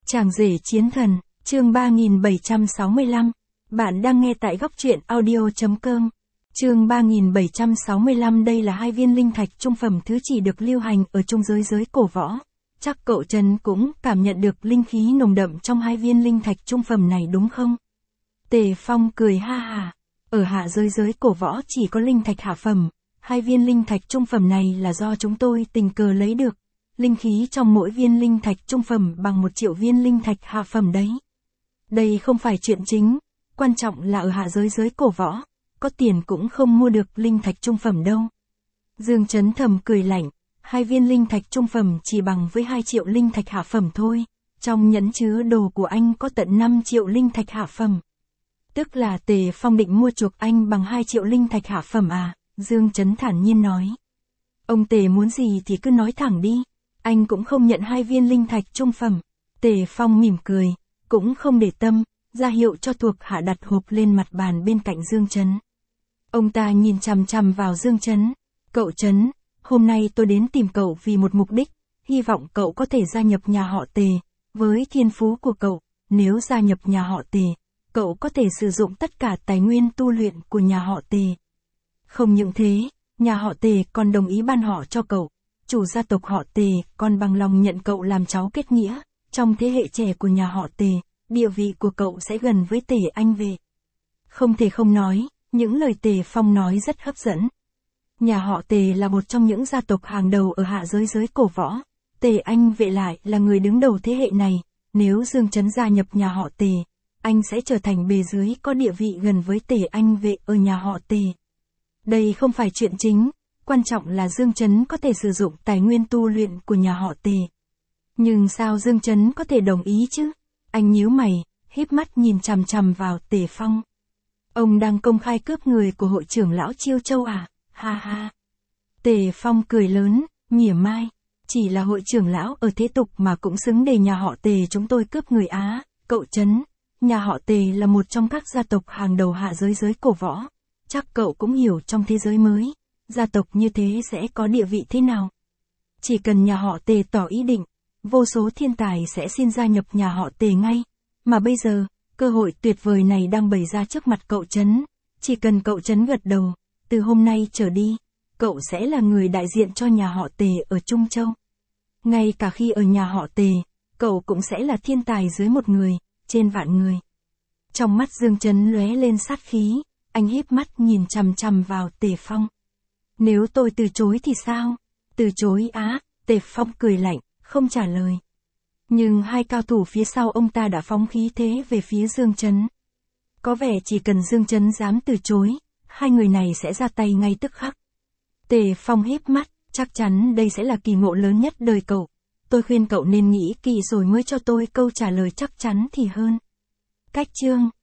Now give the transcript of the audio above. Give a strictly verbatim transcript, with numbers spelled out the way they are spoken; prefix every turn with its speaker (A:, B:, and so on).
A: Chàng rể chiến thần, chương ba nghìn bảy trăm sáu mươi lăm. Bạn đang nghe tại góc truyện audio chấm com. Chương ba nghìn bảy trăm sáu mươi lăm. Đây là hai viên linh thạch trung phẩm thứ chỉ được lưu hành ở trung giới giới cổ võ. Chắc cậu Trần cũng cảm nhận được linh khí nồng đậm trong hai viên linh thạch trung phẩm này đúng không? Tề Phong cười ha hà. Ở hạ giới giới cổ võ chỉ có linh thạch hạ phẩm. Hai viên linh thạch trung phẩm này là do chúng tôi tình cờ lấy được. Linh khí trong mỗi viên linh thạch trung phẩm bằng một triệu viên linh thạch hạ phẩm đấy. Đây không phải chuyện chính, quan trọng là ở hạ giới giới cổ võ, có tiền cũng không mua được linh thạch trung phẩm đâu. Dương Chấn thầm cười lạnh, hai viên linh thạch trung phẩm chỉ bằng với hai triệu linh thạch hạ phẩm thôi, trong nhẫn chứa đồ của anh có tận năm triệu linh thạch hạ phẩm. Tức là Tề Phong định mua chuộc anh bằng hai triệu linh thạch hạ phẩm à, Dương Chấn thản nhiên nói. Ông Tề muốn gì thì cứ nói thẳng đi. Anh cũng không nhận hai viên linh thạch trung phẩm. Tề Phong mỉm cười, cũng không để tâm, ra hiệu cho thuộc hạ đặt hộp lên mặt bàn bên cạnh Dương Chấn. Ông ta nhìn chằm chằm vào Dương Chấn. Cậu Chấn, hôm nay tôi đến tìm cậu vì một mục đích, hy vọng cậu có thể gia nhập nhà họ Tề. Với thiên phú của cậu, nếu gia nhập nhà họ Tề, cậu có thể sử dụng tất cả tài nguyên tu luyện của nhà họ Tề. Không những thế, nhà họ Tề còn đồng ý ban họ cho cậu. Chủ gia tộc họ Tề còn bằng lòng nhận cậu làm cháu kết nghĩa, trong thế hệ trẻ của nhà họ Tề, địa vị của cậu sẽ gần với Tề Anh về. Không thể không nói, những lời Tề Phong nói rất hấp dẫn. Nhà họ Tề là một trong những gia tộc hàng đầu ở hạ giới giới cổ võ, Tề Anh Vệ lại là người đứng đầu thế hệ này, nếu Dương Chấn gia nhập nhà họ Tề, anh sẽ trở thành bề dưới có địa vị gần với Tề Anh Vệ ở nhà họ Tề. Đây không phải chuyện chính. Quan trọng là Dương Chấn có thể sử dụng tài nguyên tu luyện của nhà họ Tề. Nhưng sao Dương Chấn có thể đồng ý chứ? Anh nhíu mày, híp mắt nhìn chằm chằm vào Tề Phong. Ông đang công khai cướp người của hội trưởng lão Chiêu Châu à? Ha ha. Tề Phong cười lớn, mỉa mai. Chỉ là hội trưởng lão ở thế tục mà cũng xứng để nhà họ Tề chúng tôi cướp người á. Cậu Chấn, nhà họ Tề là một trong các gia tộc hàng đầu hạ giới giới cổ võ. Chắc cậu cũng hiểu trong thế giới mới. Gia tộc như thế sẽ có địa vị thế nào? Chỉ cần nhà họ Tề tỏ ý định, vô số thiên tài sẽ xin gia nhập nhà họ Tề ngay. Mà bây giờ, cơ hội tuyệt vời này đang bày ra trước mặt cậu Chấn. Chỉ cần cậu Chấn gật đầu, từ hôm nay trở đi, cậu sẽ là người đại diện cho nhà họ Tề ở Trung Châu. Ngay cả khi ở nhà họ Tề, cậu cũng sẽ là thiên tài dưới một người, trên vạn người. Trong mắt Dương Chấn lóe lên sát khí, anh híp mắt nhìn chằm chằm vào Tề Phong. Nếu tôi từ chối thì sao? Từ chối á, Tề Phong cười lạnh, không trả lời. Nhưng hai cao thủ phía sau ông ta đã phóng khí thế về phía Dương Chấn. Có vẻ chỉ cần Dương Chấn dám từ chối, hai người này sẽ ra tay ngay tức khắc. Tề Phong híp mắt, chắc chắn đây sẽ là kỳ ngộ lớn nhất đời cậu. Tôi khuyên cậu nên nghĩ kỹ rồi mới cho tôi câu trả lời chắc chắn thì hơn. Cách chương